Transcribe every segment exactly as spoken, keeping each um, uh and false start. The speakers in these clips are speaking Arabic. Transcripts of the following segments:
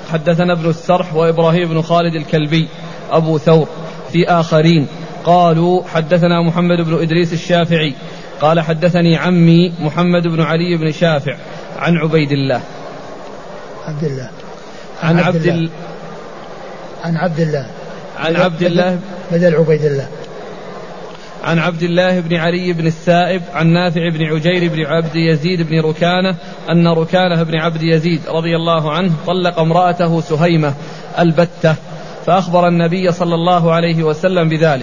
حدثنا ابن السرح وإبراهيم بن خالد الكلبي أبو ثور في آخرين قالوا حدثنا محمد بن إدريس الشافعي قال حدثني عمي محمد بن علي بن شافع عن عبيد الله عبد الله عن عبد الله عن عبد الله عن عبد الله بدل عبيد الله عن عبد الله بن علي بن السائب عن نافع بن عجير بن عبد يزيد بن ركانة أن ركانة بن عبد يزيد رضي الله عنه طلق امرأته سهيمة البتة فأخبر النبي صلى الله عليه وسلم بذلك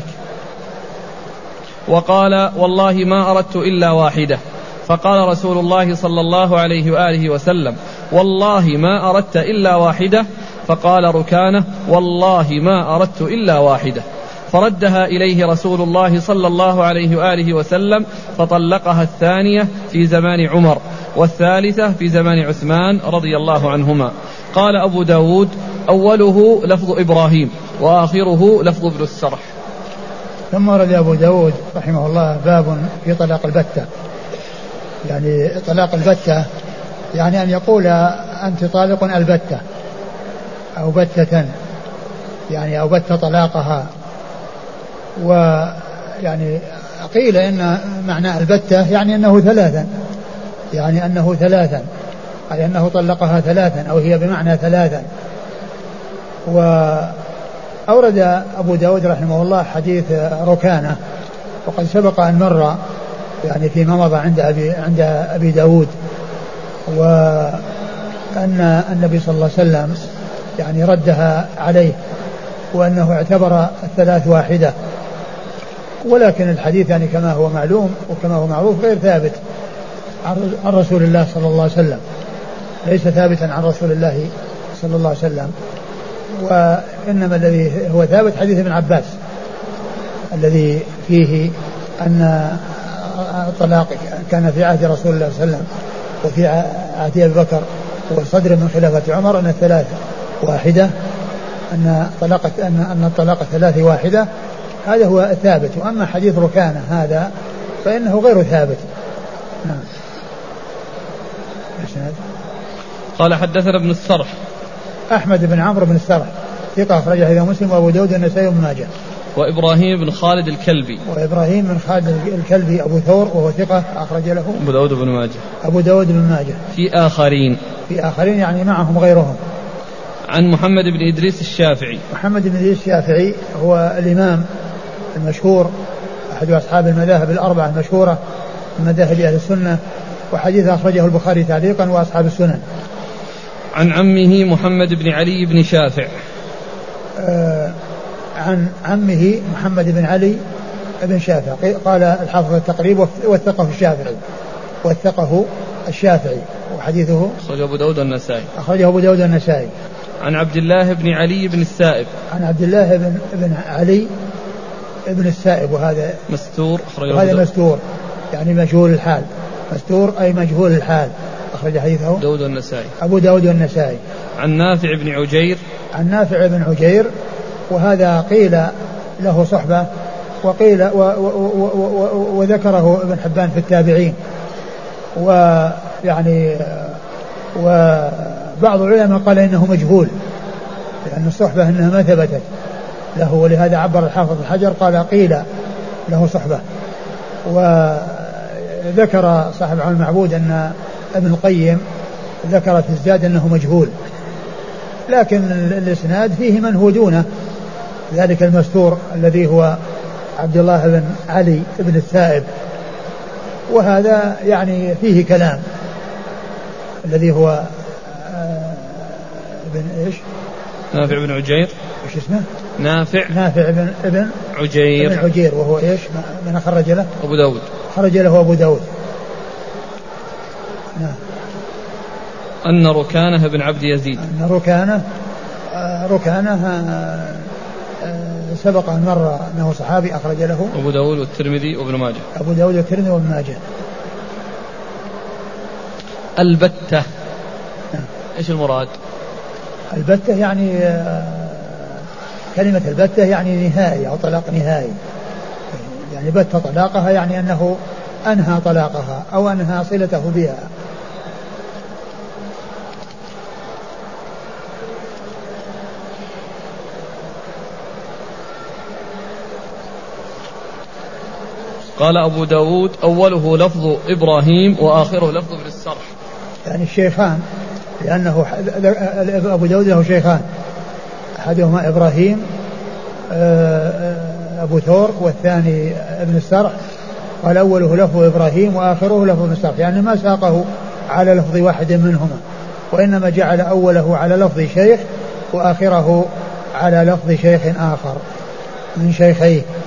وقال والله ما أردت إلا واحدة فقال رسول الله صلى الله عليه وآله وسلم والله ما أردت إلا واحدة فقال ركانة والله ما أردت إلا واحدة فردها إليه رسول الله صلى الله عليه وآله وسلم فطلقها الثانية في زمان عمر والثالثة في زمان عثمان رضي الله عنهما. قال أبو داود أوله لفظ إبراهيم وآخره لفظ ابن السرح. ثم ورد أبو داود رحمه الله باب في طلاق البتة، يعني طلاق البتة يعني أن يقول أنت طالق البتة أو بتة، يعني أو بت طلاقها. ويعني قيل إن معنى البتة يعني أنه ثلاثا، يعني أنه ثلاثا أي أنه طلقها ثلاثا أو هي بمعنى ثلاثا. وأورد أبو داود رحمه الله حديث ركانة وقد سبق أن مر يعني فيما مضى عند أبي, عند أبي داود، وأن النبي صلى الله عليه وسلم يعني ردها عليه وأنه اعتبر الثلاث واحدة، ولكن الحديث يعني كما هو معلوم وكما هو معروف غير ثابت عن رسول الله صلى الله عليه وسلم، ليس ثابتا عن رسول الله صلى الله عليه وسلم. وإنما الذي هو ثابت حديث ابن عباس الذي فيه أن الطلاق كان في عهد رسول الله صلى الله عليه وسلم وفي عهد أبي بكر وصدر من خلافة عمر أن الثلاث واحدة، أن طلاق أن أن الطلاق الثلاث واحدة، هذا هو الثابت. وأما حديث ركانة هذا فإنه غير ثابت. نعم. قال حدثنا ابن السرح أحمد بن عمرو بن السرح ثقة أخرجه إمام مسلم وأبو داود والنسائي وابن ماجه. وإبراهيم بن خالد الكلبي وإبراهيم بن خالد الكلبي أبو ثور وهو ثقة أخرج له أبو داود بن ماجه أبو داود بن ماجه. في آخرين في آخرين يعني معهم غيرهم. عن محمد بن إدريس الشافعي. محمد بن إدريس الشافعي هو الإمام المشهور أحد أصحاب المذاهب الأربعة المشهورة من مذاهب أهل السنة، وحديث أخرجه البخاري تعليقا وأصحاب السنن. عن عمه محمد بن علي بن شافع. آه عن عمه محمد بن علي بن شافع. قال الحافظ التقريب وثقه الشافعي وثقه الشافعي وحديثه أخرجه أبو داود والنسائي. أخرجه أبو داود والنسائي. عن عبد الله بن علي بن السائب. عن عبد الله بن, بن علي بن السائب وهذا مستور. وهذا مستور يعني مجهول الحال. مستور أي مجهول الحال. أخرج حديثه داود والنسائي. أبو داود والنسائي. عن نافع بن عجير. عن نافع بن عجير وهذا قيل له صحبة وقيل و و و و وذكره ابن حبان في التابعين، ويعني وبعض العلماء قال إنه مجهول لأن الصحبة إنها ما ثبتت له، ولهذا عبر الحافظ الحجر قال قيل له صحبة. وذكر صاحب عون المعبود أن ابن القيم ذكر في الزاد أنه مجهول، لكن الإسناد فيه من هو دونه، ذلك المستور الذي هو عبد الله بن علي بن السائب، وهذا يعني فيه كلام الذي هو ابن ايش؟ نافع بن عجير. ايش اسمه؟ نافع نافع بن ابن عجير. ابن عجير وهو ايش؟ من خرج له؟ أبو داود. خرج له أبو داود. نعم. أن ركانة بن عبد يزيد. أن ركانة ركانة سبق أن مر أنه صحابي أخرج له أبو داود والترمذي وابن ماجه. أبو داود والترمذي وابن ماجه. البتة إيش المراد؟ البتة يعني كلمة البتة يعني نهائي أو طلاق نهائي، يعني بت طلاقها يعني أنه أنهى طلاقها أو أنهى صلته بها. قال أبو داود أوله لفظ إبراهيم وآخره لفظ ابن السرح. يعني الشيخان، لأنه أبو داود له شيخان، أحدهما إبراهيم أبو ثور والثاني ابن السرح، قال أوله لفظ إبراهيم وآخره لفظ ابن السرح، يعني ما ساقه على لفظ واحد منهما، وإنما جعل أوله على لفظ شيخ وآخره على لفظ شيخ آخر من شيخيه.